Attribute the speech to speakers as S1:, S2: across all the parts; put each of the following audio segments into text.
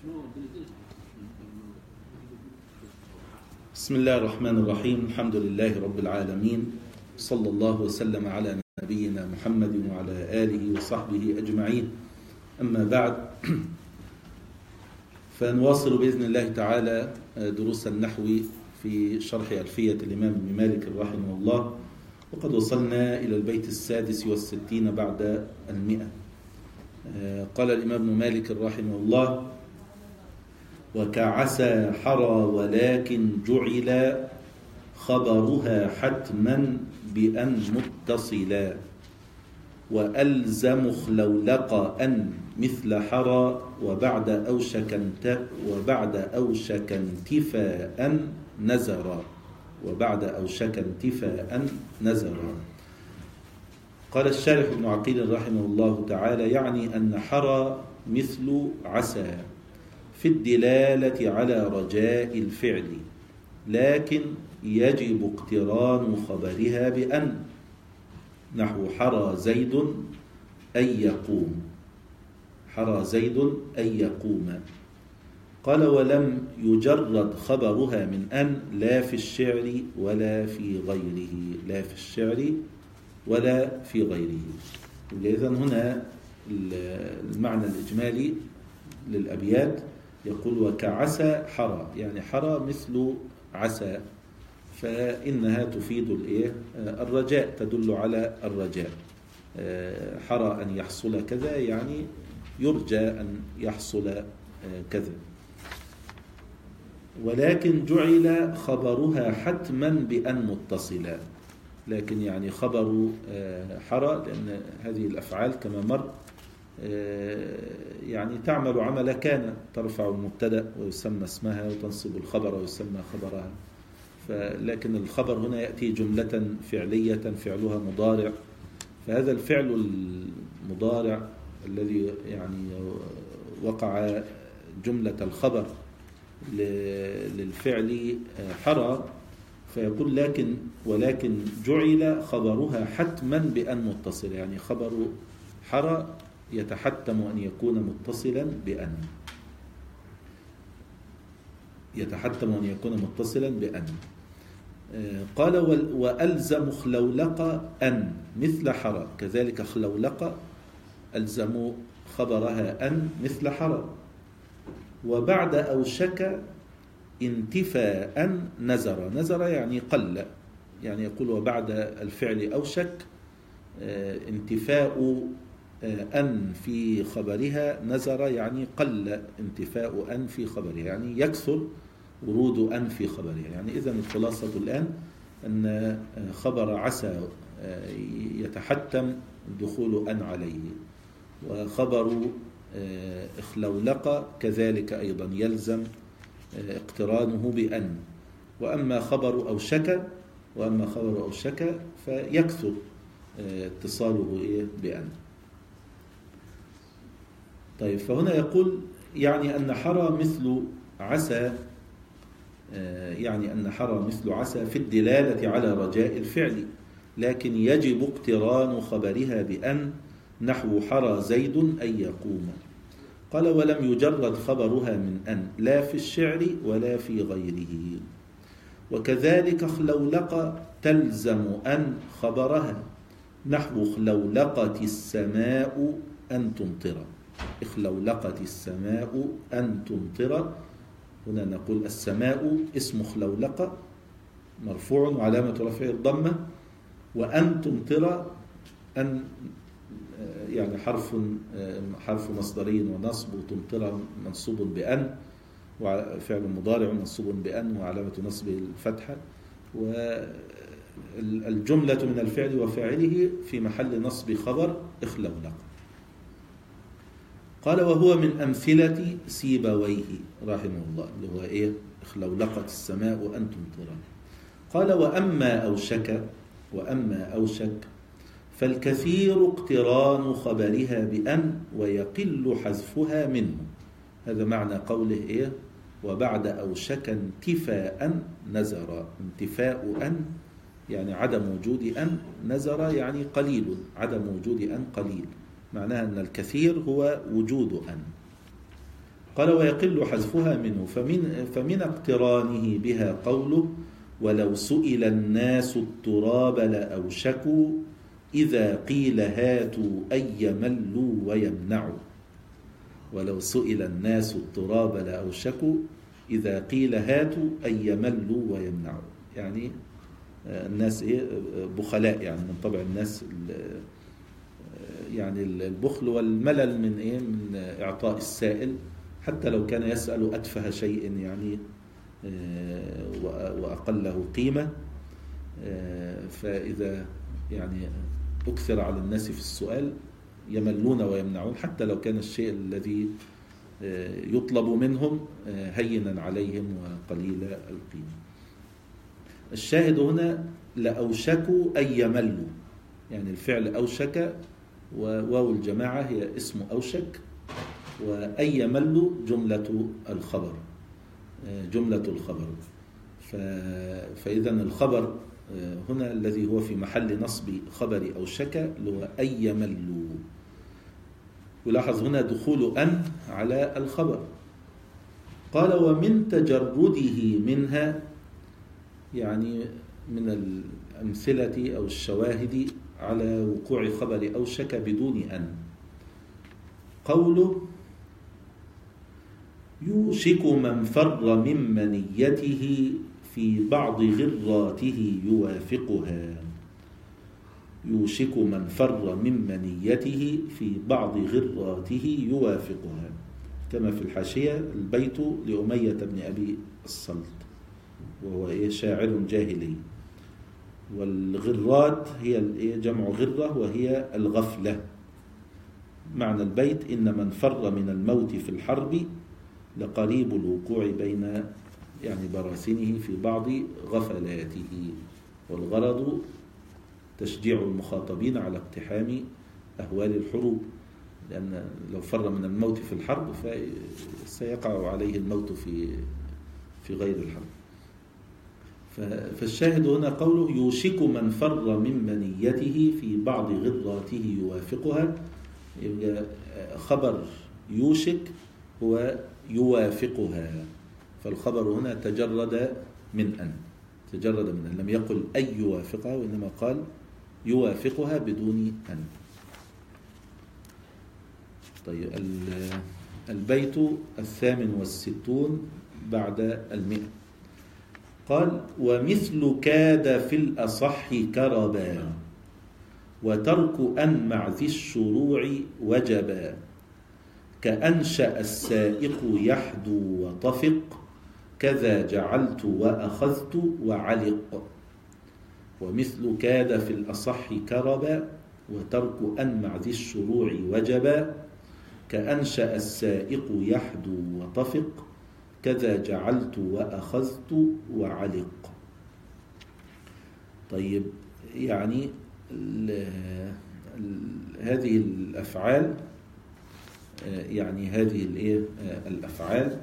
S1: بسم الله الرحمن الرحيم. الحمد لله رب العالمين، صلى الله وسلم على نبينا محمد وعلى آله وصحبه أجمعين. أما بعد، فنواصل بإذن الله تعالى دروس النحو في شرح ألفية الإمام ابن مالك رحمه الله، وقد وصلنا إلى البيت 66 بعد 100. قال الإمام ابن مالك رحمه الله: وكعسى حرى ولكن جعل خبرها حتما بأن متصلا، وألزم خلولق أن مثل حرى وبعد أوشك انتفاء نزرا. قال الشارح ابن عقيل رحمه الله تعالى: يعني أن حرى مثل عسى في الدلالة على رجاء الفعل، لكن يجب اقتران خبرها بأن، نحو حرى زيد أن يقوم. قال: ولم يجرد خبرها من أن، لا في الشعر ولا في غيره. إذن هنا المعنى الإجمالي للأبيات يقول: وكعسى حرى، يعني حرى مثل عسى، فإنها تفيد الرجاء، تدل على الرجاء. حرى أن يحصل كذا، يعني يرجى أن يحصل كذا. ولكن جعل خبرها حتما بأن متصلا، لكن يعني خبر حرى، لأن هذه الأفعال كما مر يعني تعمل عمل كان، ترفع المبتدأ ويسمى اسمها، وتنصب الخبر ويسمى خبرها. لكن الخبر هنا يأتي جملة فعلية فعلها مضارع، فهذا الفعل المضارع الذي يعني وقع جملة الخبر للفعل حرى، فيقول ولكن جعل خبرها حتما بأن متصل، يعني خبر حرى يتحتم أن يكون متصلا بأن. قال: وألزم خلولق أن مثل حرى، كذلك خلولق ألزم خبرها أن مثل حرى. وبعد أوشك انتفاء نزر يعني قل، يعني يقول: وبعد الفعل أوشك انتفاء أن في خبرها نزر، يعني قل انتفاء أن في خبرها، يعني يكثر ورود أن في خبرها. يعني إذن الخلاصة الآن أن خبر عسى يتحتم دخول أن عليه، وخبر اخلولق كذلك أيضا يلزم اقترانه بأن. وأما خبر أوشك فيكثر اتصاله بأن. طيب، فهنا يقول: يعني أن حرى مثل عسى في الدلالة على رجاء الفعل، لكن يجب اقتران خبرها بأن، نحو حرى زيد أن يقوم. قال: ولم يجرد خبرها من أن، لا في الشعر ولا في غيره. وكذلك خلولق تلزم أن خبرها، نحو خلولقت السماء أن تمطر. هنا نقول: السماء اسم خلولق مرفوع وعلامة رفعه الضمة، وأن تمطر أن يعني حرف مصدري ونصب، تمطر منصوب بأن، وفعل مضارع منصوب بأن وعلامة نصبه الفتحة، والجملة من الفعل وفاعله في محل نصب خبر اخلولق. قال: وهو من أمثلة سيبويه رحمه الله، اللي هو اخلولقت السماء أن تمطر. قال: وأما أوشك فالكثير اقتران خبرها بأن، ويقل حذفها منه. هذا معنى قوله وبعد أوشك انتفاء نزر. انتفاء أن يعني عدم وجود أن، نزر يعني قليل، عدم وجود أن قليل، معناها أن الكثير هو وجود أن. قال ويقل حذفها منه فمن اقترانه بها قوله ولو سئل الناس التراب لأوشكوا إذا قيل هاتوا أن يملوا ويمنعوا. ولو سئل الناس التراب لأوشكوا إذا قيل هاتوا أن يملوا ويمنعوا. يعني الناس بخلاء، يعني من طبع الناس يعني البخل والملل من إعطاء السائل حتى لو كان يسأل أتفه شيء يعني وأقله قيمة. فإذا يعني أكثر على الناس في السؤال يملون ويمنعون حتى لو كان الشيء الذي يطلب منهم هينا عليهم وقليل القيمة. الشاهد هنا لأوشكوا أن يملوا، يعني الفعل أوشك وواو الجماعة هي اسم أوشك، وأن يملوا جملة الخبر. فإذا الخبر هنا الذي هو في محل نصب خبر أوشك هو أن يملوا. يلاحظ هنا دخول أن على الخبر. قال ومن تجرده منها، يعني من الأمثلة أو الشواهد على وقوع خبر أوشك بدون أن، قوله يوشك من فر من منيته في بعض غراته يوافقها. يوشك من فر من منيته في بعض غراته يوافقها، كما في الحاشية البيت لأمية بن أبي الصلت وهو شاعر جاهلي. والغرات هي جمع غرة وهي الغفلة. معنى البيت إن من فر من الموت في الحرب لقريب الوقوع بين يعني براثنه في بعض غفلاته. والغرض تشجيع المخاطبين على اقتحام أهوال الحروب، لأن لو فر من الموت في الحرب فسيقع عليه الموت في غير الحرب. فالشاهد هنا قوله يوشك من فر من منيته في بعض غراته يوافقها. خبر يوشك هو يوافقها، فالخبر هنا تجرد من أن، لم يقل أي يوافقها وإنما قال يوافقها بدون أن. طيب البيت 68 بعد 100. قال ومثل كاد في الأصح كربا وترك أن مع ذي الشروع وجبا كأنشأ السائق يحدو وطفق كذا جعلت وأخذت وعلق. ومثل كاد في الأصح كربا وترك أن مع ذي الشروع وجبا كأنشأ السائق يحدو وطفق كذا جعلت وأخذت وعلق. طيب يعني هذه الأفعال، يعني هذه الأفعال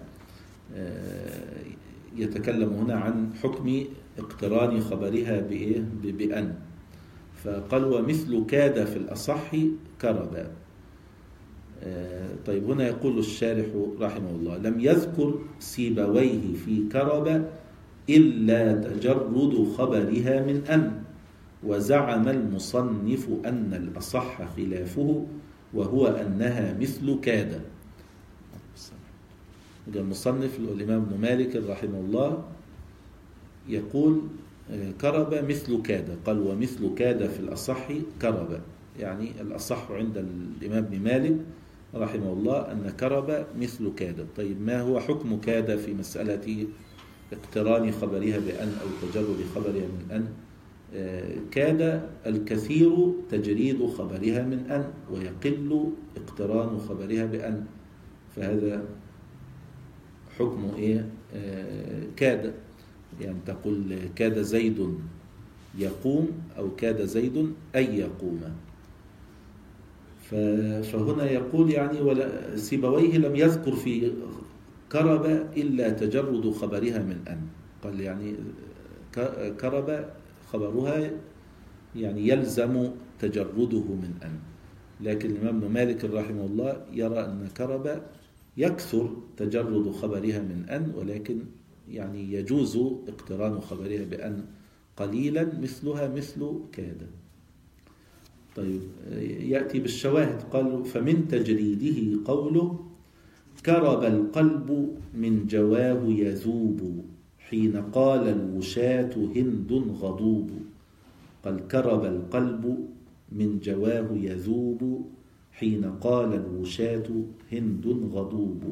S1: يتكلم هنا عن حكم اقتران خبرها بأن. فقال ومثل كاد في الأصح كربا. طيب هنا يقول الشارح رحمه الله لم يذكر سيبويه في كربا إلا تجرد خبرها من أن، وزعم المصنف أن الأصح خلافه وهو أنها مثل كاد. المصنف الإمام ابن مالك رحمه الله يقول كرب مثل كاد، قال ومثل كاد في الأصح كرب، يعني الأصح عند الإمام ابن مالك رحمه الله أن كرب مثل كاد. طيب ما هو حكم كاد في مسألة اقتران خبرها بأن أو تجرد خبرها من أن؟ كاد الكثير تجريد خبرها من أن ويقل اقتران خبرها بأن، فهذا حكم كاد. يعني تقول كاد زيد يقوم أو كاد زيد أن يقوم. فهنا يقول يعني سيبويه لم يذكر في كرب إلا تجرد خبرها من أن، قال يعني كرب خبرها يعني يلزم تجرده من أن. لكن الإمام ابن مالك رحمه الله يرى أن كرب يكثر تجرد خبرها من أن، ولكن يعني يجوز اقتران خبرها بأن قليلا، مثلها مثل كاد. طيب يأتي بالشواهد. قال فمن تجريده قوله كرب القلب من جواه يذوب حين قال الوشاة هند غضوب. قال كرب القلب من جواه يذوب حين قال الوشاة هند غضوب.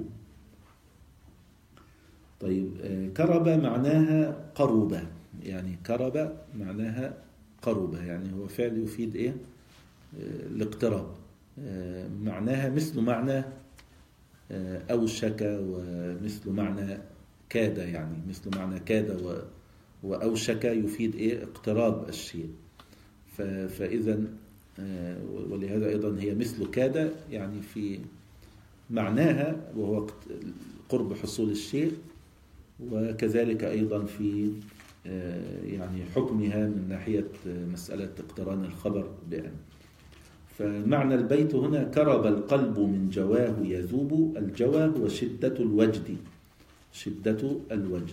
S1: طيب كرب معناها قرب، يعني كرب معناها قرب، يعني هو فعل يفيد ايه؟ الاقتراب. معناها مثل معنى أوشك، ومثل معنى كاد، يعني مثل معنى كاد وأوشك يفيد إيه؟ اقتراب الشيء. فإذا ولهذا أيضا هي مثل كاد، يعني في معناها وهو قرب حصول الشيء، وكذلك أيضا في يعني حكمها من ناحية مسألة اقتران الخبر بأن. فمعنى البيت هنا كرب القلب من جواه يذوب. الجوى هو شدة الوجد، شدة الوجد.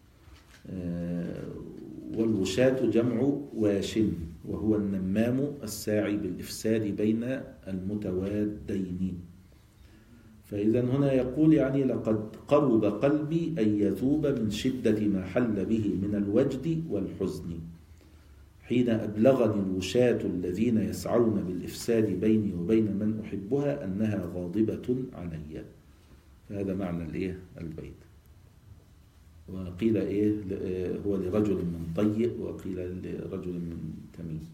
S1: والوشاة جمع واش، وهو النمام الساعي بالإفساد بين المتوادين. فإذا هنا يقول يعني لقد قرب قلبي أن يذوب من شدة ما حل به من الوجد والحزن حين أبلغني الوشاة الذين يسعون بالإفساد بيني وبين من أحبها أنها غاضبة علي. فهذا معنى الإيه؟ البيت. وقيل إيه هو لرجل من طيء، وقيل لرجل من تميم.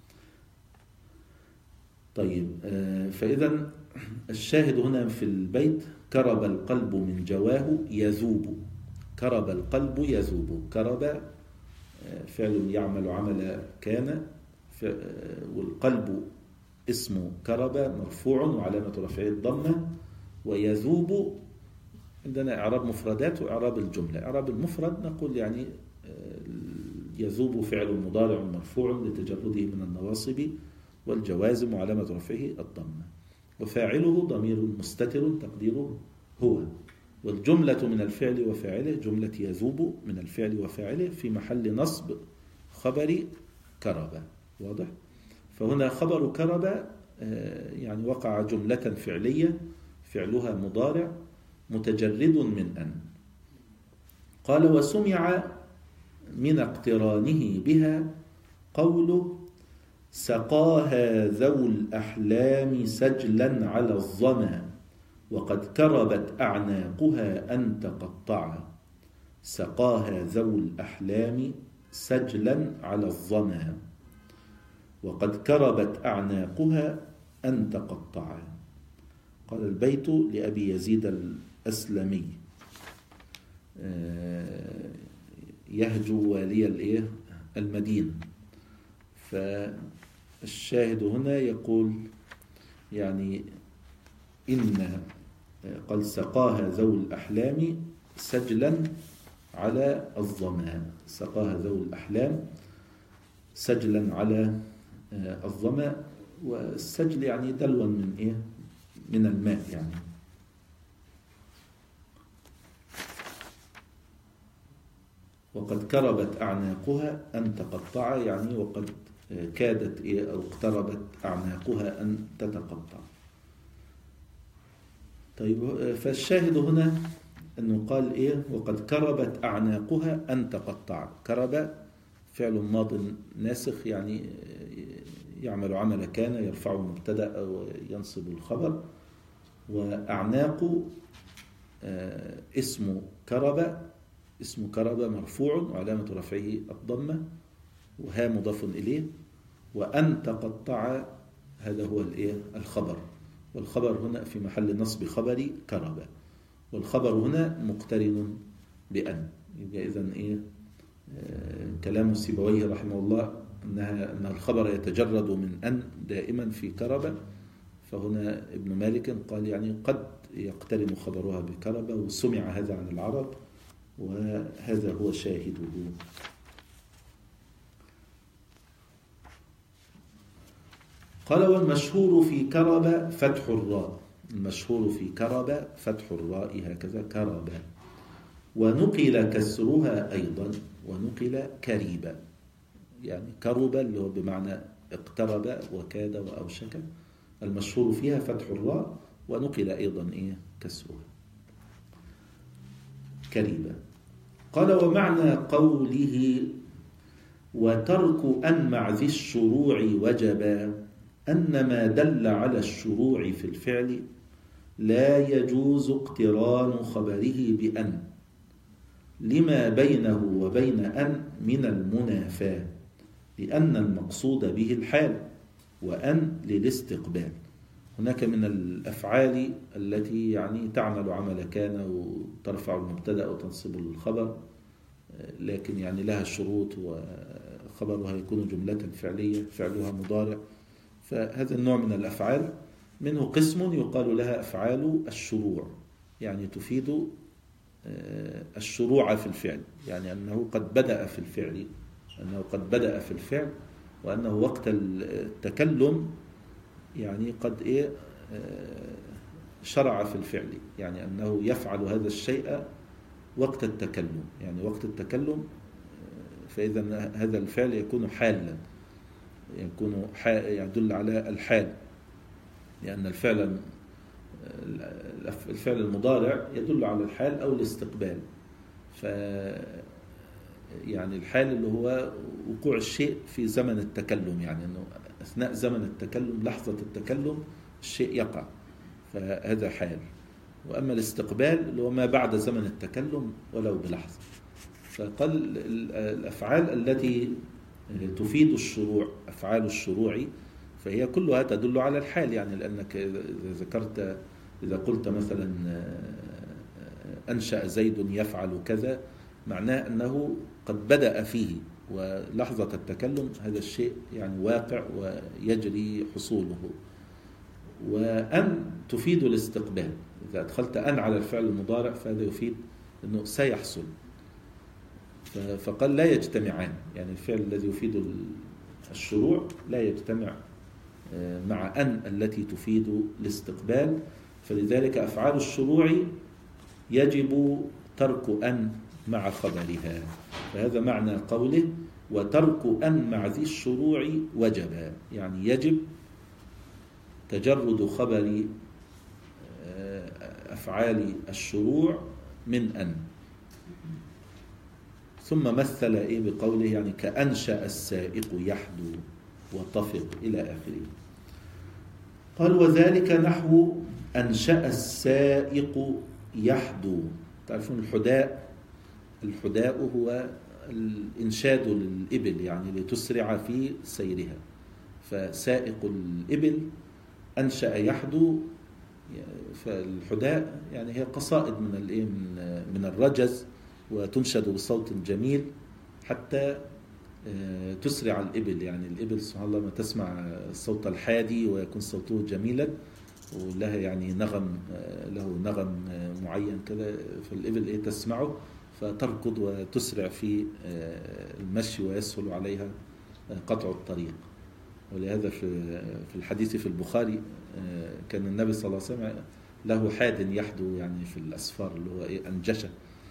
S1: طيب فإذا الشاهد هنا في البيت كرب القلب من جواه يذوب. كرب القلب يذوب. كرب فعل يعمل عمل كان، والقلب اسم كرب مرفوع وعلامة رفعه الضمة. ويذوب عندنا إعراب مفردات وإعراب الجملة. إعراب المفرد نقول يعني يذوب فعل مضارع مرفوع لتجرده من النواصب والجوازم وعلامة رفعه الضمة، وفاعله ضمير مستتر تقديره هو. والجملة من الفعل وفاعله جملة يذوب من الفعل وفاعله في محل نصب خبر كرب. واضح؟ فهنا خبر كرب يعني وقع جملة فعلية فعلها مضارع متجرد من أن. قال وسمع من اقترانه بها قوله سقاها ذو الأحلام سجلا على الظما وقد كربت أعناقها أن تقطعا. سقاها ذو الأحلام سجلا على الظما وقد كربت أعناقها أن تقطعا. قال البيت لأبي يزيد الأسلمي يهجو والي المدينة. فالشاهد هنا يقول يعني إن قال سقاها ذو الأحلام سجلا على الظما. سقاها ذو الأحلام سجلا على الظما. والسجل يعني دلوا من إيه؟ من الماء يعني. وقد كربت أعناقها أن تقطع، يعني وقد كادت إيه أو اقتربت أعناقها أن تتقطع. طيب فالشاهد هنا أنه قال إيه وقد كربت أعناقها أن تقطع. كرب فعل ماض ناسخ، يعني يعمل عمل كان يرفع مبتدأ أو ينصب الخبر. وأعناق اسم كرب، اسم كرب مرفوع وعلامة رفعه الضمة وها مضاف إليه. وأن تقطع هذا هو الخبر، والخبر هنا في محل نصب خبر كرب، والخبر هنا مقترن بأن. يبقى إذن كلام سيبويه رحمه الله أن الخبر يتجرد من أن دائما في كرب. فهنا ابن مالك قال يعني قد يقترن خبرها بكرب، وسمع هذا عن العرب، وهذا هو شاهده. قال والمشهور في كرب فتح الراء، المشهور في كرب فتح الراء هكذا كرب. ونقل كسرها أيضا، ونقل كريبا، يعني كرب اللي هو بمعنى اقترب وكاد وأوشك، المشهور فيها فتح الراء، ونقل أيضا كسرها كريبا. قال ومعنى قوله وترك أن مع ذي الشروع وجبا أن ما دل على الشروع في الفعل لا يجوز اقتران خبره بأن لما بينه وبين أن من المنافاة، لأن المقصود به الحال، وأن للاستقبال. هناك من الأفعال التي يعني تعمل عمل كان وترفع المبتدأ وتنصب الخبر، لكن يعني لها شروط وخبرها يكون جملة فعلية فعلها مضارع. فهذا النوع من الأفعال منه قسم يقال لها أفعال الشروع، يعني تفيد الشروع في الفعل، يعني أنه قد بدأ في الفعل، أنه قد بدأ في الفعل، وأنه وقت التكلم يعني قد شرع في الفعل، يعني أنه يفعل هذا الشيء وقت التكلم، يعني وقت التكلم. فإذا هذا الفعل يكون حالا، يكون يدل على الحال، لأن الفعل المضارع يدل على الحال أو الاستقبال. يعني الحال اللي هو وقوع الشيء في زمن التكلم، يعني أنه أثناء زمن التكلم لحظة التكلم الشيء يقع، فهذا حال. وأما الاستقبال اللي هو ما بعد زمن التكلم ولو بلحظة. فقال الأفعال التي تفيد الشروع، أفعال الشروع، فهي كلها تدل على الحال، يعني لأنك إذا قلت مثلا أنشأ زيد يفعل كذا، معناه أنه قد بدأ فيه، ولحظة التكلم هذا الشيء يعني واقع ويجري حصوله. وأن تفيد الاستقبال، إذا أدخلت أن على الفعل المضارع فهذا يفيد أنه سيحصل. فقال لا يجتمعان، يعني الفعل الذي يفيد الشروع لا يجتمع مع أن التي تفيد الاستقبال. فلذلك أفعال الشروع يجب ترك أن مع خبرها. فهذا معنى قوله وترك أن مع ذي الشروع وجب، يعني يجب تجرد خبر أفعال الشروع من أن. ثم مثل بقوله يعني كأنشأ السائق يحدو وطفق إلى آخره. قال وذلك نحو أنشأ السائق يحدو. تعرفون الحداء هو الإنشاد للإبل، يعني لتسرع في سيرها. فسائق الإبل أنشأ يحدو. فالحداء يعني هي قصائد من الرجز، وتنشد بصوت جميل حتى تسرع الإبل. يعني الإبل سبحان الله ما تسمع الصوت الحادي ويكون صوته جميلا، ولها يعني نغم، له نغم معين كذا، فالإبل تسمعه فتركض وتسرع في المشي ويسهل عليها قطع الطريق. ولهذا في الحديث في البخاري كان النبي صلى الله عليه وسلم له حاد يحدو يعني في الأسفار اللي هو أنجشة،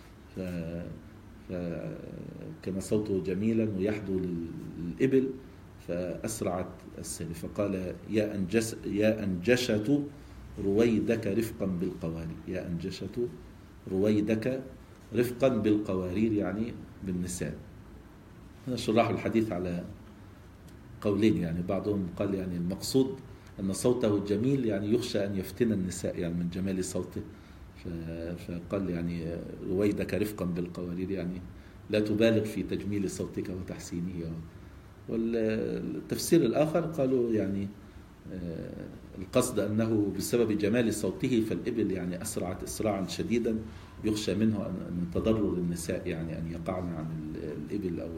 S1: فكان صوته جميلا ويحدو للإبل فأسرعت السير. فقال يا أنجشة رويدك رفقا بالقوارير، يا أنجشة رويدك رفقا بالقوارير، يعني بالنساء. هنا شرح الحديث على قولين، يعني بعضهم قال يعني المقصود أن صوته جميل، يعني يخشى أن يفتن النساء يعني من جمال صوته، فقال يعني رويدك رفقا بالقوارير، يعني لا تبالغ في تجميل صوتك وتحسينه. والتفسير الآخر قالوا يعني القصد أنه بسبب جمال صوته فالإبل يعني أسرعت إسراعا شديدا، يخشى منه أن تضرر النساء، يعني أن يقعن عن الإبل أو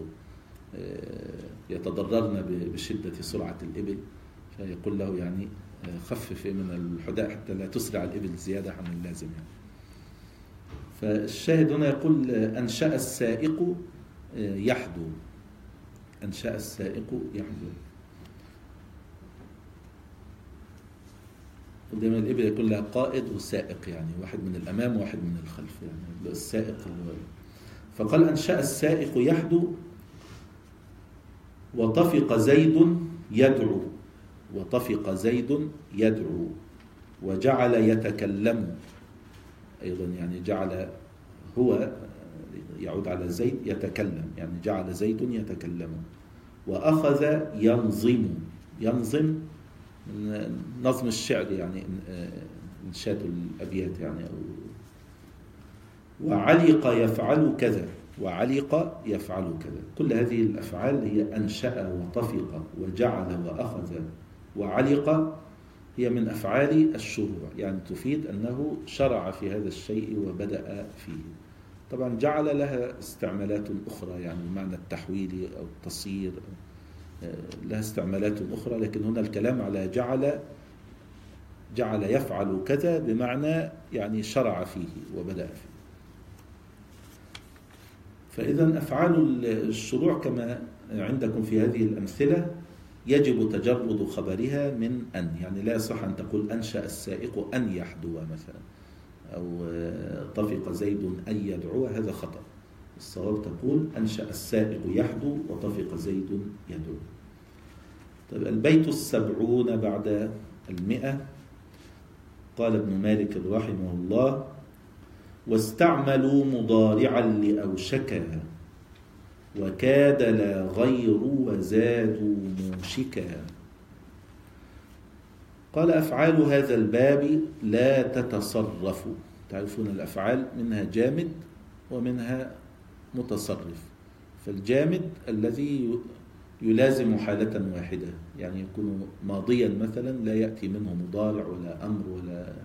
S1: يتضررن بشدة سرعة الإبل. فيقول له يعني خفف من الحداء حتى لا تسرع الإبل زيادة عن اللازم يعني. فالشاهد هنا يقول أنشأ السائق يحدو، أنشأ السائق يحدو. قدام الإبل يكون لها قائد وسائق، يعني واحد من الأمام وواحد من الخلف، يعني السائق فقال أنشأ السائق يحدو وطفق زيد يدعو، وطفق زيد يدعو وجعل يتكلم أيضا، يعني جعل هو يعود على زيد يتكلم، يعني جعل زيد يتكلم. وأخذ ينظم، ينظم نظم الشعر يعني إنشاد الأبيات يعني وعلق يفعل كذا، وعلق يفعل كذا. كل هذه الأفعال هي أنشأ وطفق وجعل وأخذ وعلق، هي من أفعال الشروع، يعني تفيد أنه شرع في هذا الشيء وبدأ فيه. طبعا جعل لها استعمالات أخرى، يعني المعنى التحويلي أو التصير لها استعمالات أخرى، لكن هنا الكلام على جعل يفعل كذا بمعنى يعني شرع فيه وبدأ فيه. فإذا أفعال الشروع كما عندكم في هذه الأمثلة يجب تجرد خبرها من أن، يعني لا يصح أن تقول أنشأ السائق أن يحدو مثلا، أو طفق زيد أن يدعو، هذا خطأ. الصواب تقول أنشأ السائق يحدو وطفق زيد يدعو. طيب البيت 70 بعد 100. قال ابن مالك رحمه الله: واستعملوا مضارعا لأوشكا وكاد لا غير وزادوا موشكا. قال أفعال هذا الباب لا تتصرف. تعرفون الأفعال منها جامد ومنها متصرف. فالجامد الذي يلازم حالة واحدة، يعني يكون ماضيا مثلا لا يأتي منه مضارع ولا أمر ولا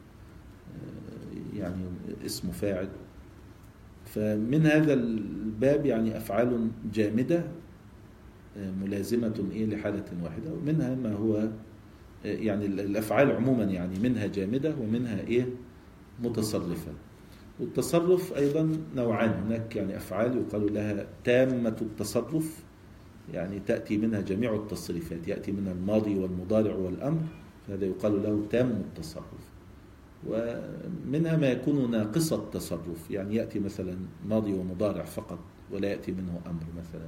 S1: يعني اسم فاعل. فمن هذا الباب يعني أفعال جامدة ملازمة لحالة واحدة، ومنها ما هو يعني الأفعال عموما يعني منها جامدة ومنها متصرفة. والتصرف أيضا نوعان، هناك يعني أفعال يقال لها تامة التصرف، يعني تأتي منها جميع التصريفات، يأتي منها الماضي والمضارع والأمر، فهذا يقال له تام التصرف. ومنها ما يكون ناقص التصرف، يعني يأتي مثلا ماضي ومضارع فقط ولا يأتي منه أمر مثلا.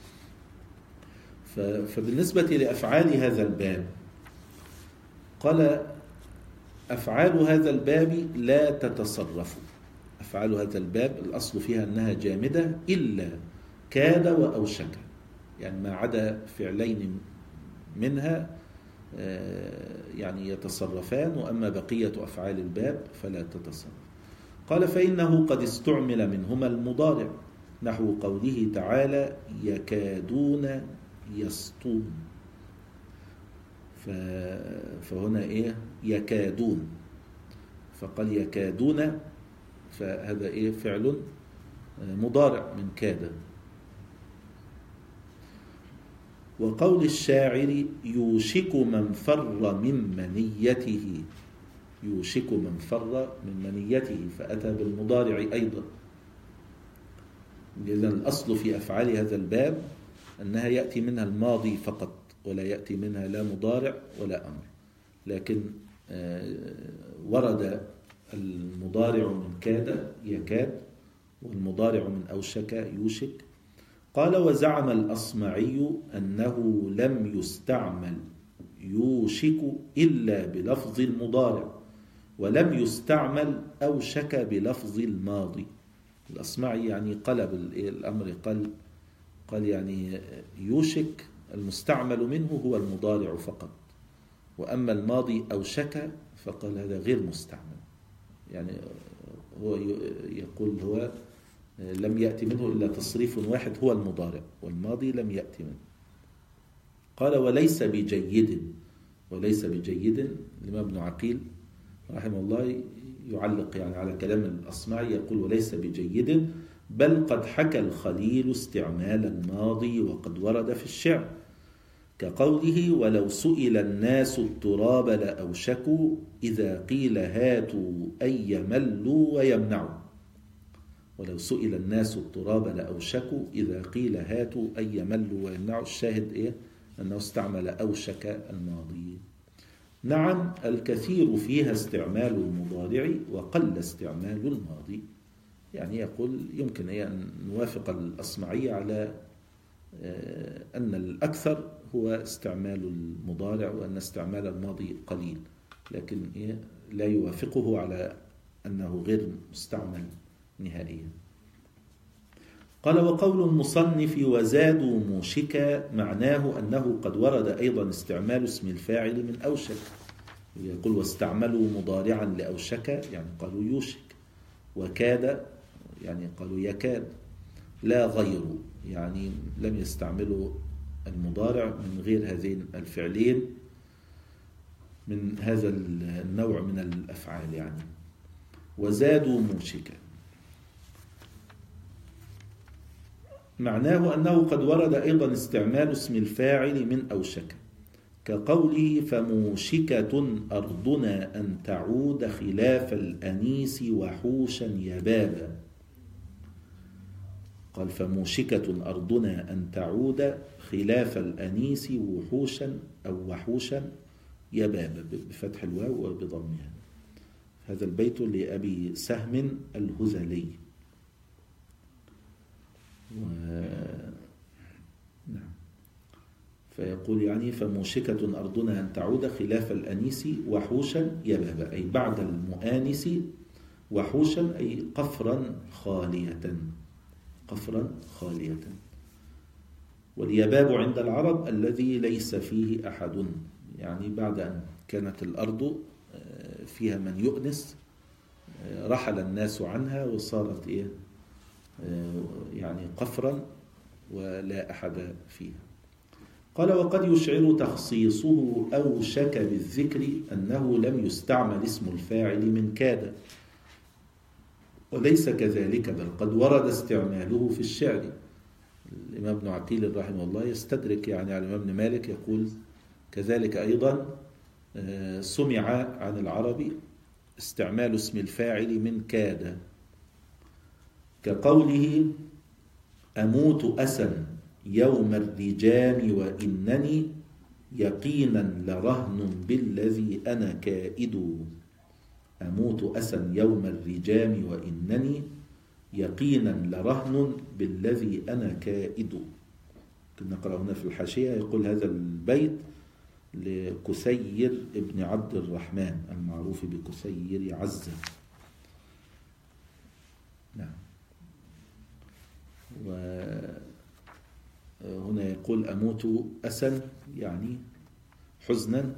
S1: فبالنسبة لأفعال هذا الباب قال أفعال هذا الباب لا تتصرف. أفعال هذا الباب الأصل فيها أنها جامدة إلا كاد وأوشك، يعني ما عدا فعلين منها يعني يتصرفان، وأما بقية أفعال الباب فلا تتصرف. قال فإنه قد استعمل منهما المضارع، نحو قوله تعالى يكادون يسطون. فهنا يكادون، فقال يكادون، فهذا فعل مضارع من كاد. وقول الشاعر يوشك من فر من منيته، يوشك من فر من منيته، فأتى بالمضارع أيضا. إذن الأصل في أفعال هذا الباب أنها يأتي منها الماضي فقط، ولا يأتي منها لا مضارع ولا أمر، لكن ورد المضارع من كاد يكاد، والمضارع من أوشك يوشك. قال وزعم الأصمعي أنه لم يستعمل يوشك إلا بلفظ المضارع، ولم يستعمل أوشك بلفظ الماضي. الأصمعي يعني قلب الأمر، قال يعني يوشك المستعمل منه هو المضارع فقط، وأما الماضي أوشك فقال هذا غير مستعمل، يعني هو يقول هو لم يأتي منه إلا تصريف واحد هو المضارع، والماضي لم يأتي منه. قال وليس بجيد، وليس بجيد الإمام ابن عقيل رحمه الله يعلق يعني على كلام الأصمعي، يقول وليس بجيد، بل قد حكى الخليل استعمال الماضي وقد ورد في الشعر، كقوله ولو سئل الناس التراب لأوشكوا إذا قيل هاتوا أن يملوا ويمنعوا. ولو سئل الناس التراب لأوشكوا إذا قيل هاتوا أن يملوا ويمنعوا. الشاهد أنه استعمل أوشك الماضي. نعم الكثير فيها استعمال المضارع وقل استعمال الماضي. يعني يقول يمكن أن نوافق الأصمعي على أن الأكثر هو استعمال المضارع وأن استعمال الماضي قليل، لكن لا يوافقه على أنه غير مستعمل نهائيا. قال وقول المصنف وزادوا موشكا معناه أنه قد ورد أيضا استعمال اسم الفاعل من أوشك. يقول واستعملوا مضارعا لأوشك يعني قالوا يوشك، وكاد يعني قالوا يكاد، لا غير يعني لم يستعملوا المضارع من غير هذين الفعلين من هذا النوع من الأفعال يعني. وزادوا موشكا معناه أنه قد ورد أيضا استعمال اسم الفاعل من أوشك، كقوله فموشكة أرضنا أن تعود خلاف الأنيس وحوشا يبابا. قال فموشكة أرضنا أن تعود خلاف الأنيس وحوشا أو وحوشا يبابا بفتح الواو وبضمها. هذا البيت لأبي سهم الهذلي. نعم. فيقول يعني فموشكة أرضنا أن تعود خلاف الأنيس وحوشا يبابا، أي بعد المؤانس، وحوشا أي قفرا خالية، قفرا خالية. واليباب عند العرب الذي ليس فيه أحد، يعني بعد أن كانت الأرض فيها من يؤنس رحل الناس عنها وصارت يعني قفرا ولا أحد فيها. قال وقد يشعر تخصيصه أوشك بالذكر أنه لم يستعمل اسم الفاعل من كاد، وليس كذلك بل قد ورد استعماله في الشعر. الإمام ابن عقيل رحمه الله يستدرك يعني على الإمام ابن مالك، يقول كذلك أيضا سمع عن العرب استعمال اسم الفاعل من كاد، كقوله أموت أسا يوم الرجام وإنني يقينا لرهن بالذي أنا كائد. أموت أسا يوم الرجام وإنني يقينا لرهن بالذي أنا كائد. كنا نقرأ هنا في الحاشية يقول هذا البيت لكسير ابن عبد الرحمن المعروف بكسير عزة. نعم. وهنا يقول أموت أسا يعني حزنا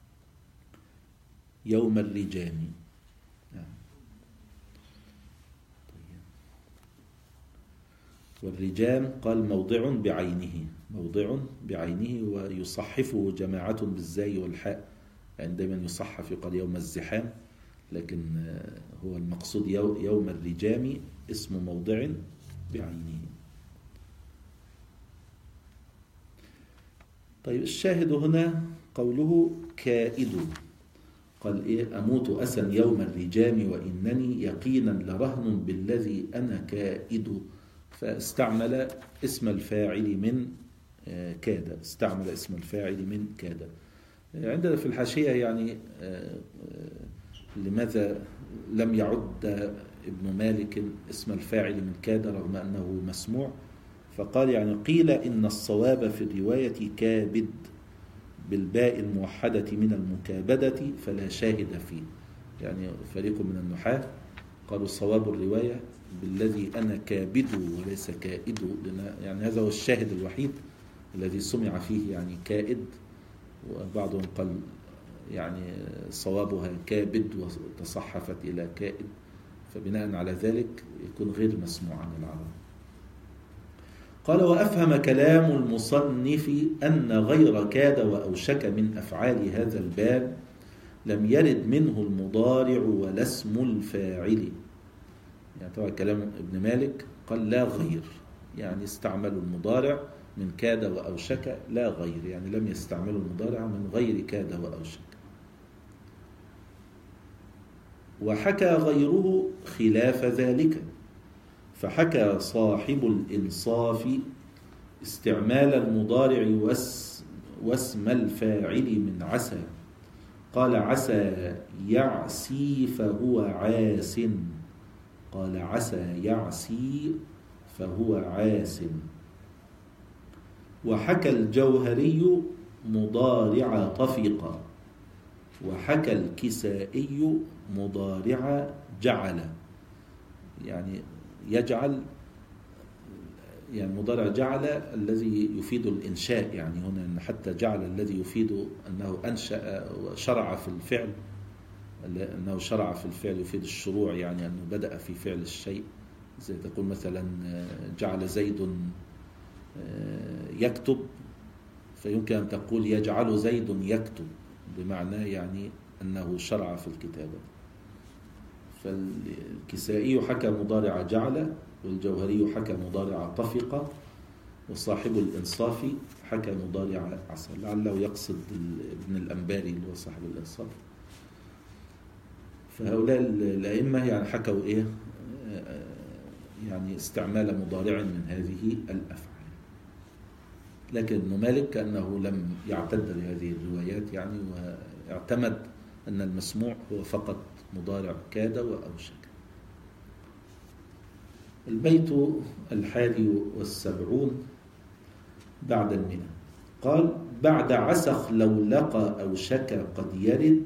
S1: يوم الرجام. نعم. والرجام قال موضع بعينه، موضع بعينه، ويصحفه جماعة بالزاي والحاء، يعني دائما يصحف يقال يوم الزحام، لكن هو المقصود يوم الرجام اسم موضع بعينه. طيب الشاهد هنا قوله كائد، قال أموت أسا يوم الرجام وإنني يقينا لرهن بالذي أنا كائد، فاستعمل اسم الفاعل من كاد، استعمل اسم الفاعل من كاد. عندنا في الحاشية يعني لماذا لم يعد ابن مالك اسم الفاعل من كاد رغم أنه مسموع؟ فقال يعني قيل إن الصواب في الرواية كابد بالباء الموحدة من المكابدة فلا شاهد فيه. يعني فريق من النحاة قالوا صواب الرواية بالذي أنا كابد وليس كائد، يعني هذا هو الشاهد الوحيد الذي سمع فيه يعني كائد، وبعضهم قال يعني صوابها كابد وتصحفت إلى كائد، فبناء على ذلك يكون غير مسموع عن العرب. قال وأفهم كلام المصنف أن غير كاد وأوشك من أفعال هذا الباب لم يرد منه المضارع ولا اسم الفاعل. يعني طبعا كلام ابن مالك قال لا غير، يعني استعملوا المضارع من كاد وأوشك لا غير، يعني لم يستعملوا المضارع من غير كاد وأوشك. وحكى غيره خلاف ذلك، فحكى صاحب الإنصاف استعمال المضارع واسم الفاعل من عسى، قال عسى يعسي فهو عاس. قال عسى يعسي فهو عاس. وحكى الجوهري مضارع طفق. وحكى الكسائي مضارع جعل. يعني يجعل، يعني مضارع جعل الذي يفيد الإنشاء، يعني هنا حتى جعل الذي يفيد أنه أنشأ وشرع في الفعل، أنه شرع في الفعل يفيد الشروع، يعني أنه بدأ في فعل الشيء. زي تقول مثلا جعل زيد يكتب، فيمكن أن تقول يجعل زيد يكتب، بمعنى يعني أنه شرع في الكتابة. فالكسائي حكى مضارع جعل، والجوهري حكى مضارع طفق، وصاحب الإنصاف حكى مضارع عسى. لعله يقصد ابن الأنباري اللي هو صاحب الإنصاف. فهؤلاء الأئمة يعني حكوا إيه؟ يعني استعمال مضارع من هذه الأفعال. لكن ابن مالك كأنه لم يعتد بهذه الروايات يعني، واعتمد أن المسموع هو فقط مضارع كاد وأوشك. البيت 71 بعد 100. قال بعد عسخ لو لقى أوشك قد يرد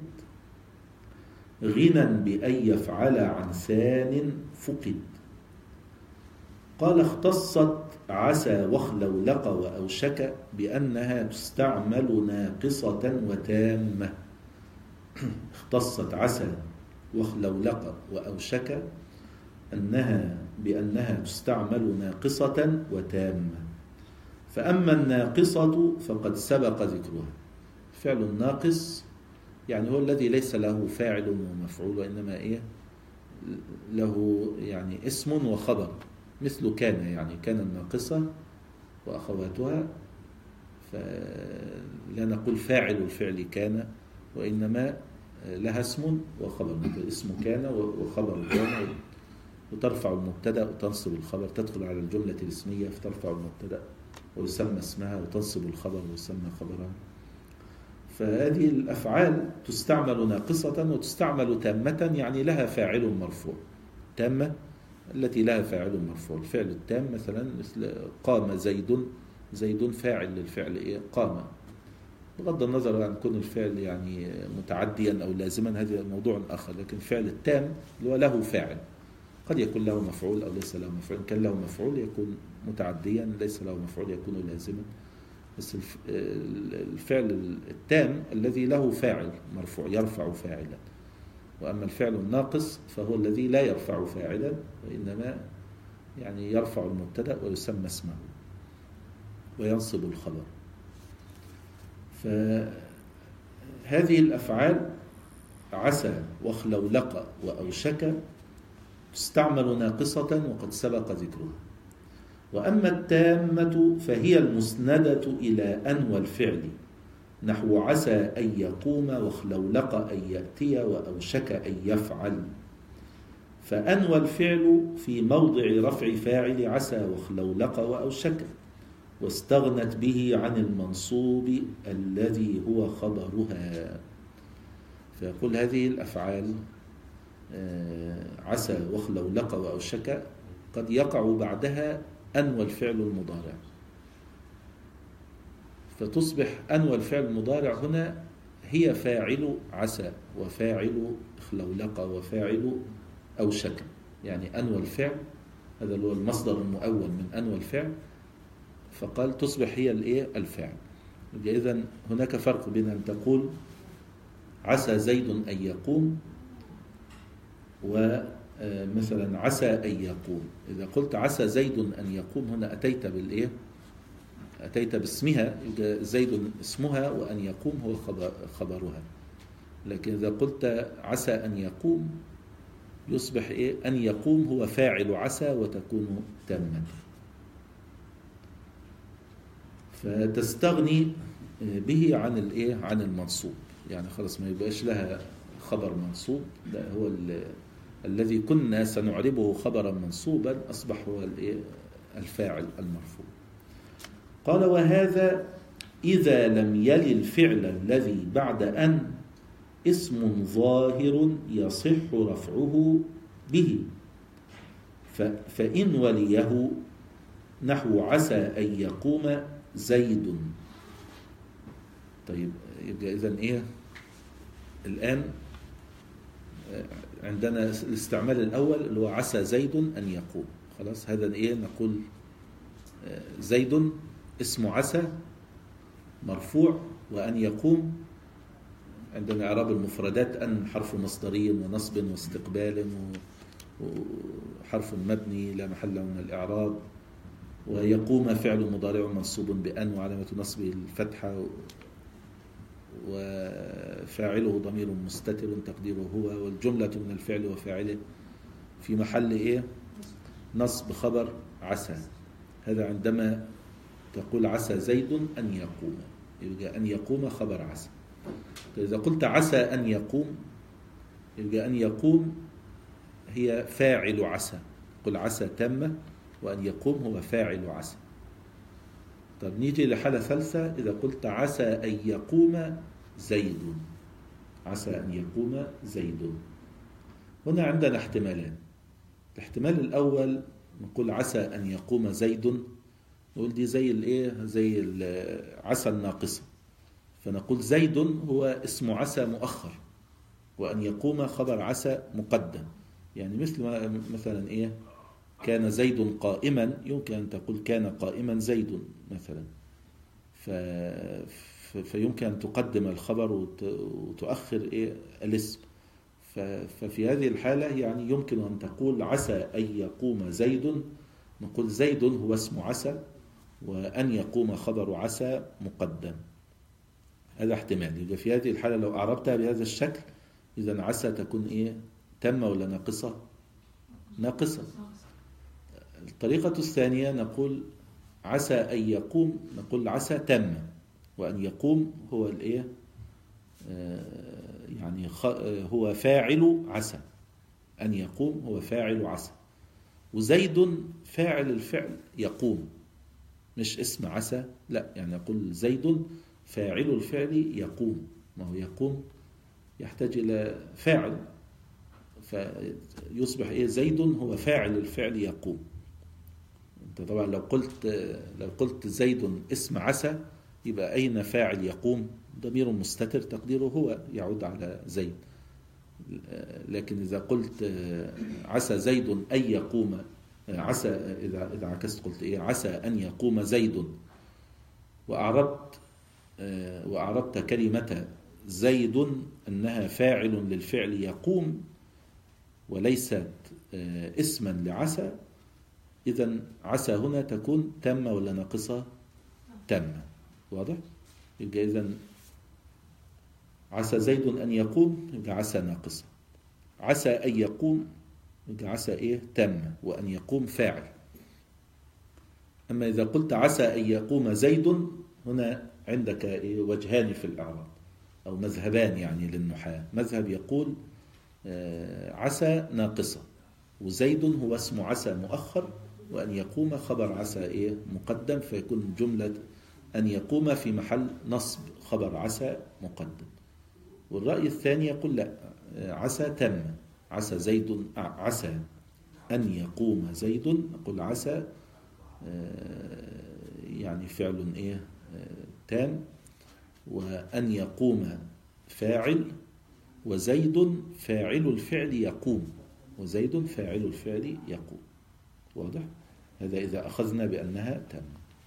S1: غنى بأن يفعل عن ثان فقد. قال اختصت عسى وخلو لقى وأوشك بأنها تستعمل ناقصة وتامة. اختصت عسى وخلو لقى وأوشك بأنها تستعمل ناقصة وتامة. فأما الناقصة فقد سبق ذكرها. فعل الناقص يعني هو الذي ليس له فاعل ومفعول، وإنما إيه له يعني اسم وخبر، مثل كان، يعني كان الناقصة وأخواتها، فلا نقول فاعل الفعل كان، وإنما لها اسم وخبر، اسم كان وخبر كان، وترفع المبتدأ وتنصب الخبر، تدخل على الجملة الاسمية فترفع المبتدأ ويسمى اسمها، وتنصب الخبر ويسمى خبرها. فهذه الأفعال تستعمل ناقصة وتستعمل تامة، يعني لها فاعل مرفوع. تامة التي لها فاعل مرفوع. الفعل التام مثلا مثل قام زيد، زيد فاعل للفعل إيه؟ قام، بغض النظر عن كون الفعل يعني متعديا أو لازما، هذا موضوع آخر. لكن الفعل التام اللي هو له فاعل، قد يكون له مفعول أو ليس له مفعول. كان له مفعول يكون متعديا، ليس له مفعول يكون لازما. بس الفعل التام الذي له فاعل مرفوع يرفع فاعلا. وأما الفعل الناقص فهو الذي لا يرفع فاعلا، وإنما يعني يرفع المبتدأ ويسمى اسمه وينصب الخبر. فهذه الأفعال عسى وخلو لقى وأوشك تستعمل ناقصة وقد سبق ذكرها. وأما التامة فهي المسندة إلى أن والفعل، نحو عسى أن يقوم وخلو لقى أن يأتي وأوشك أن يفعل. فأن والفعل في موضع رفع فاعل عسى وخلو لقى وأوشك، واستغنت به عن المنصوب الذي هو خبرها. فيقول هذه الأفعال عسى وخلو لقى وأوشك قد يقع بعدها أن والفعل المضارع، فتصبح أن والفعل المضارع هنا هي فاعل عسى وفاعل خلو لقى وفاعل أوشك. يعني أن والفعل هذا هو المصدر المؤول من أن والفعل، فقال تصبح هي الفاعل. إذن هناك فرق بين أن تقول عسى زيد أن يقوم ومثلا عسى أن يقوم. إذا قلت عسى زيد أن يقوم هنا أتيت أتيت باسمها، زيد اسمها وأن يقوم هو خبرها. لكن إذا قلت عسى أن يقوم يصبح أن يقوم هو فاعل عسى وتكون تامة. فتستغني به عن المنصوب، يعني خلاص ما يبقاش لها خبر منصوب، لا هو الذي كنا سنعربه خبرا منصوبا أصبح هو الفاعل المرفوع. قال وهذا إذا لم يلي الفعل الذي بعد أن اسم ظاهر يصح رفعه به، فإن وليه نحو عسى أن يقوم زيد. طيب يبقى إذن إيه الآن عندنا الاستعمال الأول اللي هو عسى زيد أن يقوم. خلاص هذا إيه نقول زيد اسم عسى مرفوع، وأن يقوم عندنا إعراب المفردات أن حرف مصدري ونصب واستقبال وحرف مبني لا محل من الإعراب، ويقوم فعل مضارع منصوب بأن وعلامة نصبه الفتحة، وفاعله ضمير مستتر تقديره هو، والجملة من الفعل وفاعله في محل إيه نصب خبر عسى. هذا عندما تقول عسى زيد أن يقوم، يبقى أن يقوم خبر عسى. إذا قلت عسى أن يقوم يبقى أن يقوم هي فاعل عسى، قل عسى تامة، وأن يقوم هو فاعل عسى. طب نيجي لحالة ثالثة، إذا قلت عسى أن يقوم زيد، عسى أن يقوم زيد. هنا عندنا احتمالان. الاحتمال الأول نقول عسى أن يقوم زيد، نقول دي زي الايه زي عسى الناقصة، فنقول زيد هو اسم عسى مؤخر، وأن يقوم خبر عسى مقدم. يعني مثلا ايه كان زيد قائما، يمكن أن تقول كان قائما زيد مثلا، فيمكن أن تقدم الخبر وتؤخر إيه الاسم. ففي هذه الحالة يعني يمكن أن تقول عسى أن يقوم زيد، نقول زيد هو اسم عسى، وأن يقوم خبر عسى مقدم. هذا احتمال. يبقى في هذه الحالة لو أعربتها بهذا الشكل، إذا عسى تكون إيه تامة ولا ناقصة؟ ناقصة. الطريقة الثانية نقول عسى أن يقوم، نقول عسى تامة، وأن يقوم هو الإيه يعني هو فاعل عسى، أن يقوم هو فاعل عسى، وزيد فاعل الفعل يقوم، مش اسم عسى، لا، يعني نقول زيد فاعل الفعل يقوم. ما هو يقوم يحتاج إلى فاعل، فيصبح إيه زيد هو فاعل الفعل يقوم. أنت طبعا لو قلت زيد اسم عسى، يبقى أين فاعل يقوم؟ ضمير مستتر تقديره هو، يعود على زيد. لكن إذا قلت عسى زيد أن يقوم، عسى إذا عكست قلت إيه عسى أن يقوم زيد، وأعربت كلمة زيد أنها فاعل للفعل يقوم وليست اسما لعسى، إذن عسى هنا تكون تامة ولا ناقصة؟ تامة. واضح؟ يبقى إذن عسى زيد أن يقوم يبقى عسى ناقصة، عسى أن يقوم يبقى عسى إيه تامة، وأن يقوم فاعل. أما إذا قلت عسى أن يقوم زيد، هنا عندك إيه وجهان في الإعراب أو مذهبان يعني للنحاة. مذهب يقول عسى ناقصة، وزيد هو اسم عسى مؤخر، وأن يقوم خبر عسى إيه مقدم، فيكون جملة أن يقوم في محل نصب خبر عسى مقدم. والرأي الثاني يقول لا، عسى تم، عسى زيد، عسى أن يقوم زيد، نقول عسى يعني فعل إيه تام، وأن يقوم فاعل، وزيد فاعل الفعل يقوم، وزيد فاعل الفعل يقوم. واضح؟ هذا إذا أخذنا بأنها تام.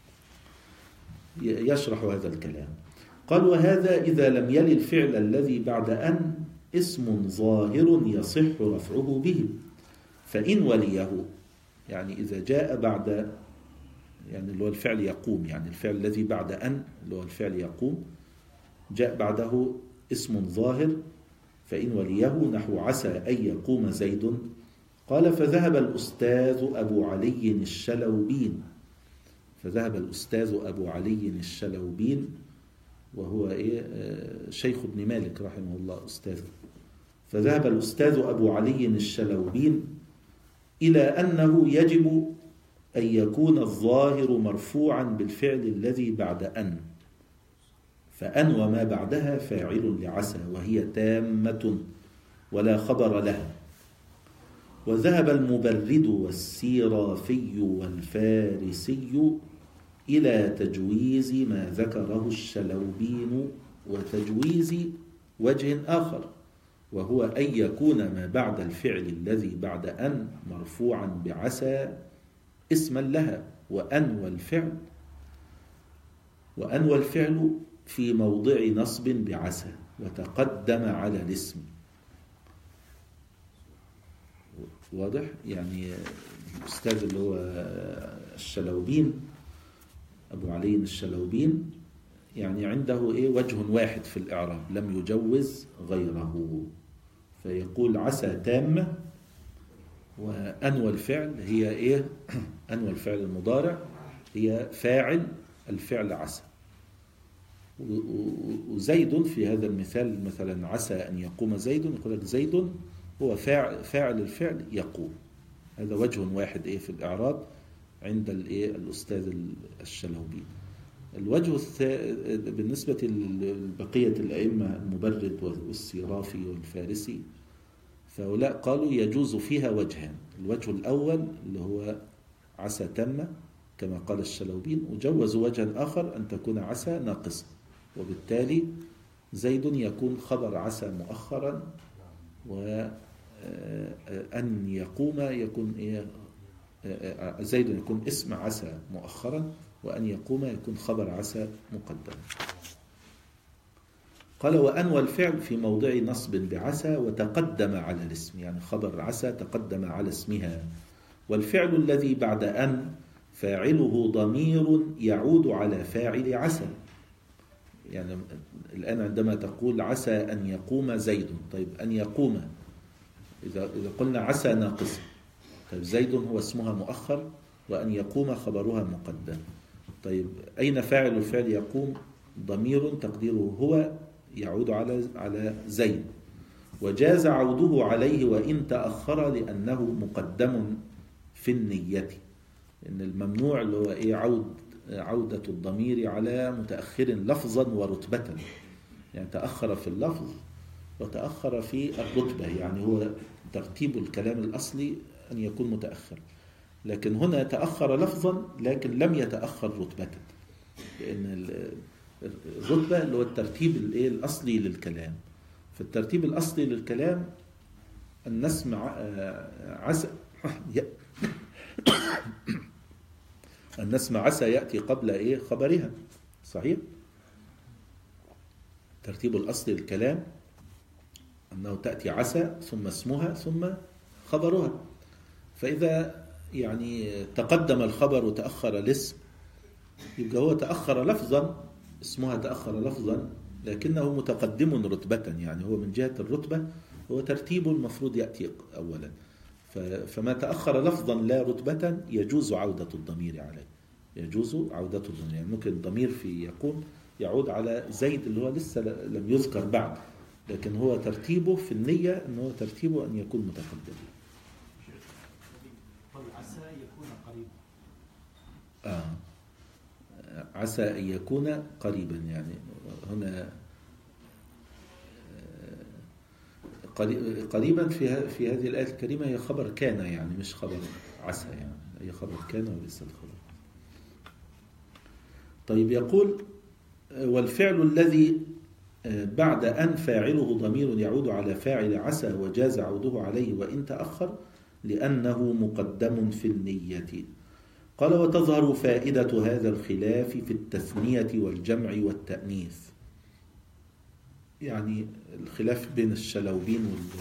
S1: يشرح هذا الكلام. قال وهذا إذا لم يلي الفعل الذي بعد أن اسم ظاهر يصح رفعه به، فإن وليه، يعني إذا جاء بعد، يعني اللي هو الفعل يقوم، يعني الفعل الذي بعد أن اللي هو الفعل يقوم جاء بعده اسم ظاهر، فإن وليه نحو عسى أن يقوم زيد. قال فذهب الأستاذ أبو علي الشلوبين، فذهب الأستاذ أبو علي الشلوبين وهو شيخ ابن مالك رحمه الله أستاذ. فذهب الأستاذ أبو علي الشلوبين إلى أنه يجب أن يكون الظاهر مرفوعا بالفعل الذي بعد أن، فأن وما بعدها فاعل لعسى وهي تامة ولا خبر لها. وذهب المبرد والسيرافي والفارسي إلى تجويز ما ذكره الشلوبين وتجويز وجه آخر، وهو أن يكون ما بعد الفعل الذي بعد أن مرفوعا بعسى اسما لها، وأن والفعل في موضع نصب بعسى وتقدم على الاسم. واضح؟ يعني الأستاذ اللي هو الشلوبين أبو علي الشلوبين يعني عنده وجه واحد في الإعراب لم يجوز غيره، فيقول عسى تامة، وأن والفعل هي أن والفعل المضارع هي فاعل الفعل عسى. وزيد في هذا المثال مثلا عسى أن يقوم زيد، يقول لك زيد هو فاعل الفعل يقوم. هذا وجه واحد في الإعراب عند الأستاذ الشلوبي. الوجه بالنسبة لبقية الأئمة المبرد والسيرافي والفارسي، فهؤلاء قالوا يجوز فيها وجهان. الوجه الأول اللي هو عسى تامة كما قال الشلوبين، وجوزوا وجها آخر أن تكون عسى ناقصة، وبالتالي زيد يكون خبر عسى مؤخرا، وأن يقوم يكون زيد يكون اسم عسى مؤخرا، وأن يقوم يكون خبر عسى مقدما. قال وأن والفعل في موضع نصب بعسى وتقدم على الاسم، يعني خبر عسى تقدم على اسمها. والفعل الذي بعد أن فاعله ضمير يعود على فاعل عسى. يعني الآن عندما تقول عسى أن يقوم زيد، طيب أن يقوم إذا قلنا عسى ناقصة، طيب زيد هو اسمها مؤخر وأن يقوم خبرها مقدم. طيب أين فاعل الفعل يقوم؟ ضمير تقديره هو يعود على زيد، وجاز عوده عليه وإن تأخر لأنه مقدم في النية. إن الممنوع اللي هو عودة الضمير على متأخر لفظا ورتبة، يعني تأخر في اللفظ وتأخر في الرتبة، يعني هو ترتيب الكلام الأصلي أن يكون متأخر، لكن هنا تأخر لفظا لكن لم يتأخر رتبة، لأن الرتبة اللي هو الترتيب الأصلي للكلام. فالترتيب الأصلي للكلام أن نسمع عسى أن نسمع عسى يأتي قبل خبرها، صحيح؟ ترتيب الأصلي للكلام أنه تأتي عسى ثم اسمها ثم خبرها. فإذا يعني تقدم الخبر وتأخر الاسم يبقى هو تأخر لفظا، اسمها تأخر لفظا لكنه متقدم رتبة، يعني هو من جهة الرتبة هو ترتيب المفروض يأتي أولا. فما تأخر لفظا لا رتبة يجوز عودة الضمير عليه، يجوز عودة الضمير. يعني ممكن الضمير في يقوم يعود على زيد اللي هو لسه لم يذكر بعد، لكن هو ترتيبه في النية أنه ترتيبه أن يكون متقدم.
S2: عسى يكون قريبا.
S1: عسى أن يكون قريبا، يعني هنا قريبا في هذه الآية الكريمة هي خبر كان، يعني مش خبر عسى، يعني هي خبر كان وليس الخبر. طيب يقول والفعل الذي بعد أن فاعله ضمير يعود على فاعل عسى وجاز عوده عليه وإن تأخر لأنه مقدم في النية. قال وتظهر فائدة هذا الخلاف في التثنية والجمع والتأنيث. يعني الخلاف بين الشلوبين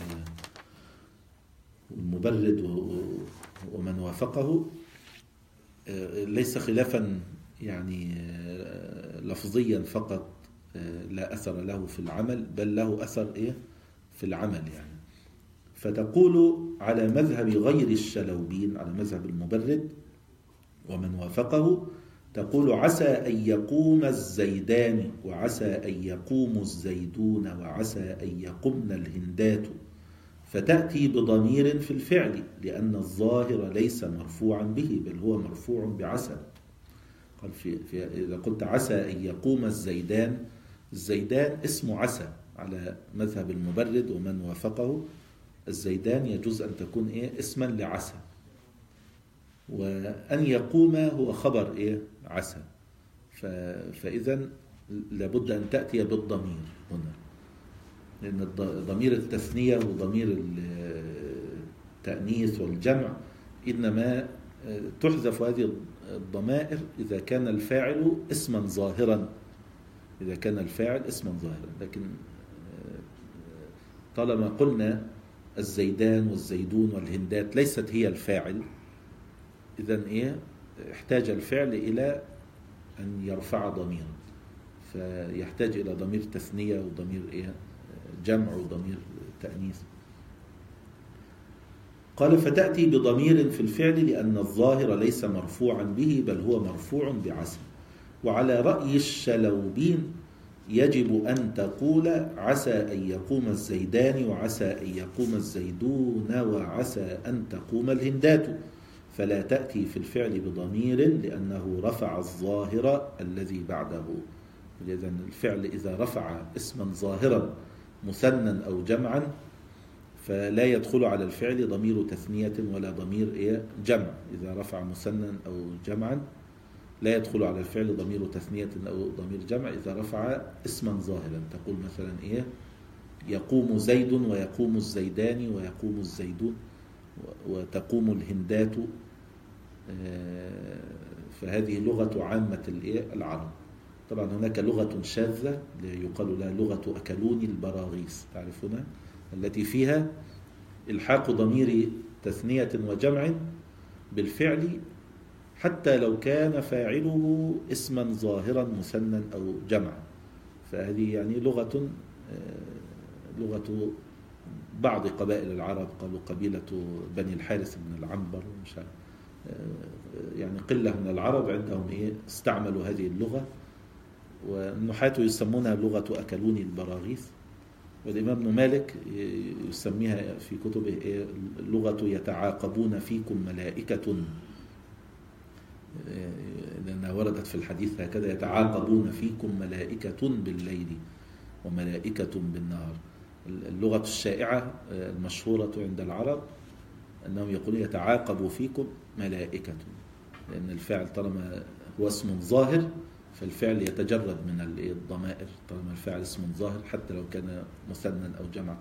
S1: والمبرد ومن وافقه ليس خلافا يعني لفظيا فقط لا أثر له في العمل، بل له أثر في العمل. يعني فتقول على مذهب غير الشلوبين، على مذهب المبرد ومن وافقه، تقول عسى أن يقوم الزيدان وعسى أن يقوم الزيدون وعسى أن يقمن الهندات، فتأتي بضمير في الفعل لأن الظاهر ليس مرفوعا به بل هو مرفوع بعسى. قال إذا قلت عسى أن يقوم الزيدان الزيدان اسمه عسى على مذهب المبرد ومن وافقه. الزيدان يجوز أن تكون اسما لعسى، وأن يقوم هو خبر عسى. فإذا لابد أن تأتي بالضمير هنا، لأن ضمير التثنية وضمير التأنيث والجمع إنما تحذف هذه الضمائر إذا كان الفاعل اسما ظاهرا، إذا كان الفاعل اسما ظاهرا. لكن طالما قلنا الزيدان والزيدون والهندات ليست هي الفاعل، إذن احتاج الفعل إلى أن يرفع ضميرا، فيحتاج إلى ضمير تثنية وضمير جمع وضمير تأنيث. قال فتأتي بضمير في الفعل لأن الظاهر ليس مرفوعا به بل هو مرفوع بعسى. وعلى رأي الشلوبين يجب أن تقول عسى أن يقوم الزيدان وعسى أن يقوم الزيدون وعسى أن تقوم الهندات، فلا تأتي في الفعل بضمير لأنه رفع الظاهر الذي بعده. إذن الفعل إذا رفع اسما ظاهرا مثنى أو جمعا فلا يدخل على الفعل ضمير تثنية ولا ضمير جمع. إذا رفع مثنى أو جمعا لا يدخل على الفعل ضمير تثنية أو ضمير جمع. إذا رفع اسما ظاهرا تقول مثلا يقوم زيد ويقوم الزيدان ويقوم الزيدون وتقوم الهندات. فهذه لغة عامة العرب. طبعا هناك لغة شاذة يقال لها لغة أكلوني البراغيث، تعرفونها، التي فيها إلحاق ضمير تثنية وجمع بالفعل حتى لو كان فاعله اسما ظاهرا مثنى أو جمعا. فهذه يعني لغة بعض قبائل العرب، قالوا قبيلة بني الحارث بن العنبر، يعني قلة من العرب عندهم استعملوا هذه اللغة، والنحاة يسمونها لغة أكلوني البراغيث. والإمام ابن مالك يسميها في كتبه لغة يتعاقبون فيكم ملائكة، لأنها وردت في الحديث هكذا: يتعاقبون فيكم ملائكة بالليل وملائكة بالنهار. اللغة الشائعة المشهورة عند العرب أنهم يقولون يتعاقب فيكم ملائكة، لأن الفعل طالما هو اسم ظاهر فالفعل يتجرد من الضمائر طالما الفعل اسم ظاهر حتى لو كان مثنى أو جمع.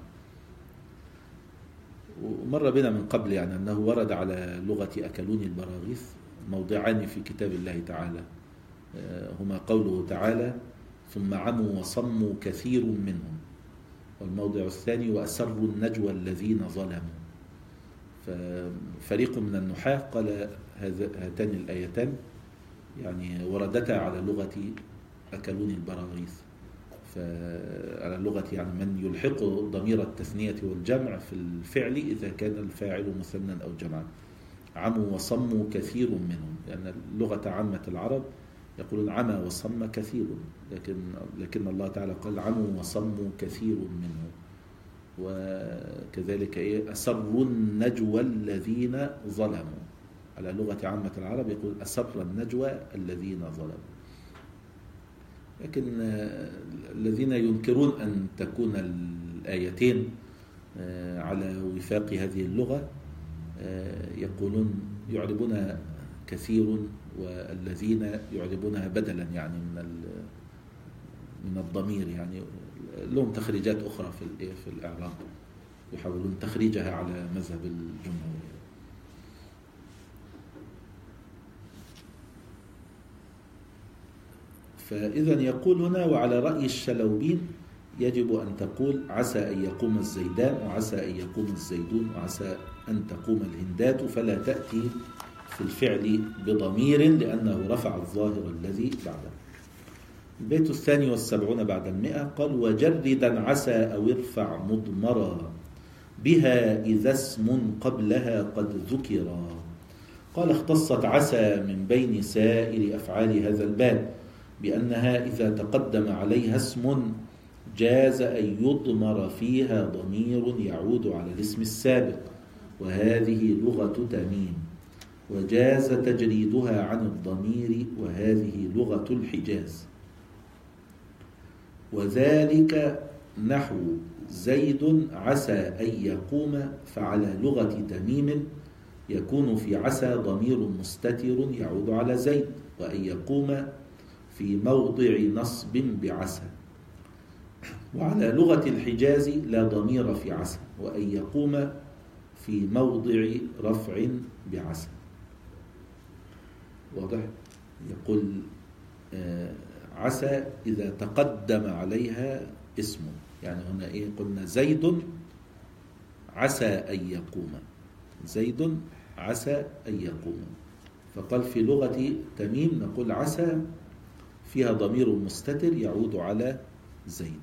S1: ومر بنا من قبل يعني أنه ورد على لغة أكلوني البراغيث موضعان في كتاب الله تعالى، هما قوله تعالى: ثم عموا وصموا كثير منهم، والموضع الثاني: وأسروا النجوى الذين ظلموا. ففريق من النحاة قال هاتان الآيتان يعني وردتا على لغة أكلوني البراغيث، على لغة يعني من يلحق ضمير التثنية والجمع في الفعل إذا كان الفاعل مثنى أو جمعا. عموا وصموا كثير منهم، لأن لغة عامة العرب يقولون عمى وصم كثير، لكن الله تعالى قال عموا وصموا كثير منهم. وكذلك أسروا النجوى الذين ظلموا، على لغة عامة العرب يقول أسر النجوى الذين ظلموا. لكن الذين ينكرون أن تكون الآيتين على وفاق هذه اللغة يقولون يعربون كثير والذين يعربونها بدلا يعني من الضمير، يعني لهم تخريجات أخرى في الإعراب يحاولون تخريجها على مذهب الجمهور. فإذا يقول هنا: وعلى رأي الشلوبين يجب أن تقول عسى أن يقوم الزيدان وعسى أن يقوم الزيدون وعسى أن تقوم الهندات، فلا تأتي في الفعل بضمير لأنه رفع الظاهر الذي بعده. البيت 72 بعد 100 قال: وجردا عسى أو ارفع مضمرا بها إذا اسم قبلها قد ذكرا. قال: اختصت عسى من بين سائر أفعال هذا الباب بأنها إذا تقدم عليها اسم جاز أن يضمر فيها ضمير يعود على الاسم السابق، وهذه لغة تميم، وجاز تجريدها عن الضمير، وهذه لغة الحجاز. وذلك نحو زيد عسى أن يقوم، فعلى لغة تميم يكون في عسى ضمير مستتر يعود على زيد، وأن يقوم في موضع نصب بعسى. وعلى لغة الحجاز لا ضمير في عسى، وأن يقوم في موضع رفع بعسى. واضح؟ يقول عسى إذا تقدم عليها اسم، يعني هنا إيه؟ قلنا زيد عسى أن يقوم، زيد عسى أن يقوم. فقال في لغة تميم نقول عسى فيها ضمير مستتر يعود على زيد،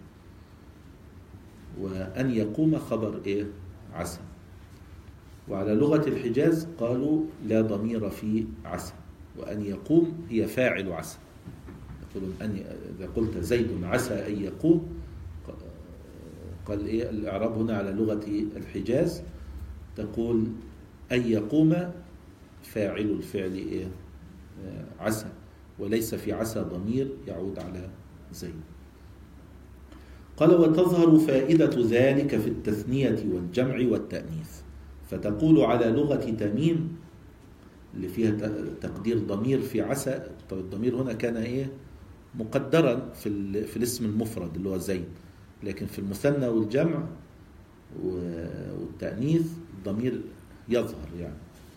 S1: وأن يقوم خبر إيه؟ عسى. وعلى لغة الحجاز قالوا لا ضمير في عسى، وأن يقوم هي فاعل عسى. يقولون إذا قلت زيد عسى أن يقوم، قال إيه الإعراب هنا على لغة الحجاز؟ تقول أن يقوم فاعل الفعل إيه؟ عسى، وليس في عسى ضمير يعود على زيد. قال وتظهر فائدة ذلك في التثنية والجمع والتأنيث، فتقول على لغة تميم اللي فيها تقدير ضمير في عسى. طب الضمير هنا كان إيه؟ مقدرا في الاسم المفرد اللي هو زيد، لكن في المثنى والجمع والتأنيث الضمير يظهر يعني.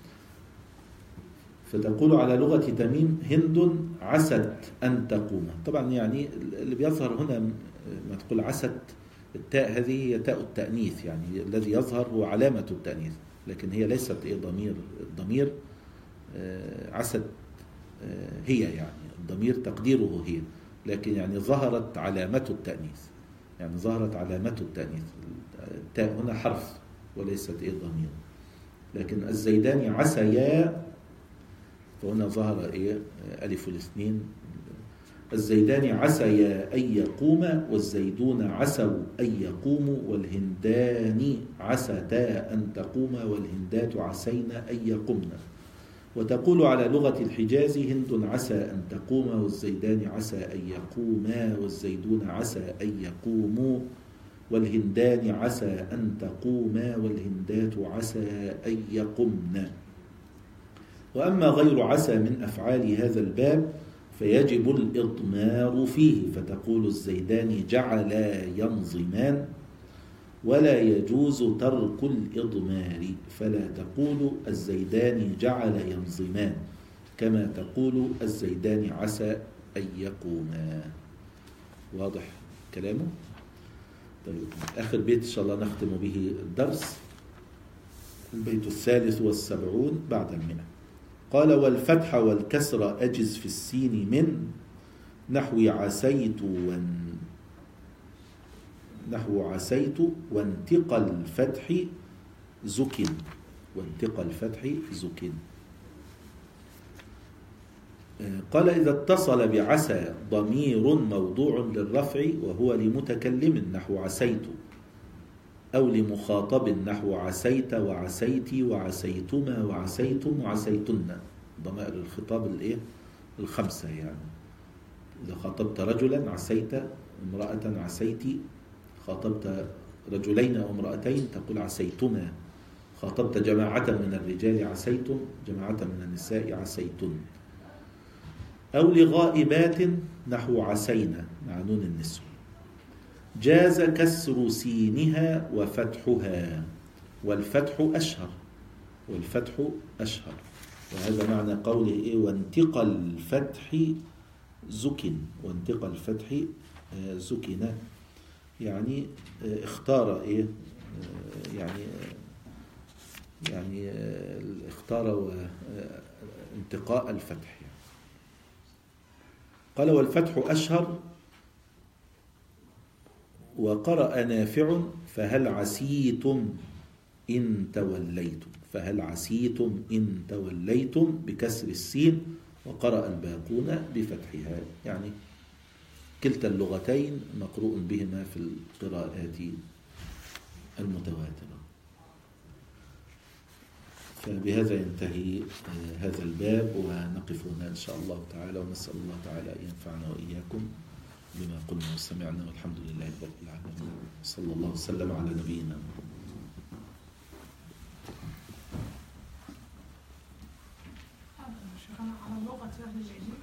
S1: فتقول على لغة تميم هند عست أن تقوم. طبعا يعني اللي بيظهر هنا ما تقول عست، التاء هذه هي تاء التأنيث، يعني الذي يظهر هو علامة التأنيث، لكن هي ليست إيه ضمير. الضمير عست هي، يعني الضمير تقديره هي، لكن يعني ظهرت علامة التأنيث، يعني ظهرت علامة التأنيث. التاء هنا حرف وليست إيه ضمير. لكن الزيدان عسيا، فهنا ظهر إيه ألف الاثنين. الزيدان عسيا أن يقوم، والزيدون عسوا أن يقوموا، والهندان عستا أن تقوم، والهندات عسين أن يقمن. وتقول على لغة الحجاز هند عسى أن تقوم، والزيدان عسى أن يقوما، والزيدون عسى أن يقوموا، والهندان عسى أن تقوما، والهندات عسى أن يقمن. وأما غير عسى من أفعال هذا الباب فيجب الإضمار فيه، فتقول الزيدان جعلا ينظمان، ولا يجوز ترك الإضمار، فلا تقول الزيدان جعل ينظمان كما تقول الزيدان عسى أن يقوما. واضح كلامه؟ طيب آخر بيت إن شاء الله نختم به الدرس، البيت 73 بعد 100. قال والفتح والكسر أجز في السين من نحو عسيت وانتقى الفتح زكن، وانتقى الفتح زكن. قال إذا اتصل بعسى ضمير موضوع للرفع وهو لمتكلم نحو عسيت، أو لمخاطب نحو عسيت وعسيتي وعسيتما وعسيتم وعسيتن، ضمائر الخطاب الخمسة. يعني إذا خاطبت رجلا عسيت، امرأة عسيتي، خاطبت رجلين أو امرأتين تقول عسيتما، خاطبت جماعة من الرجال عسيتم، جماعة من النساء عسيتن. أو لغائبات نحو عسينا مع نون النسوة، جاز كسر سينها وفتحها، والفتح أشهر، والفتح أشهر. وهذا معنى قوله وانتقى الفتح زكن، وانتقى الفتح زكن، يعني اختار يعني اختار انتقاء الفتح. قال والفتح أشهر. وقرأ نافع فهل عسيتم إن توليتم، فهل عسيتم إن توليتم بكسر السين، وقرأ الباقون بفتحها، يعني كلتا اللغتين مقروء بهما في القراءات المتواترة. فبهذا ينتهي هذا الباب، ونقف هنا إن شاء الله تعالى، ونسأل الله تعالى أن ينفعنا وإياكم بما قلنا وسمعنا، والحمد لله رب العالمين، صلى الله وسلم على نبينا.
S3: شيخنا على لغة أهل العلم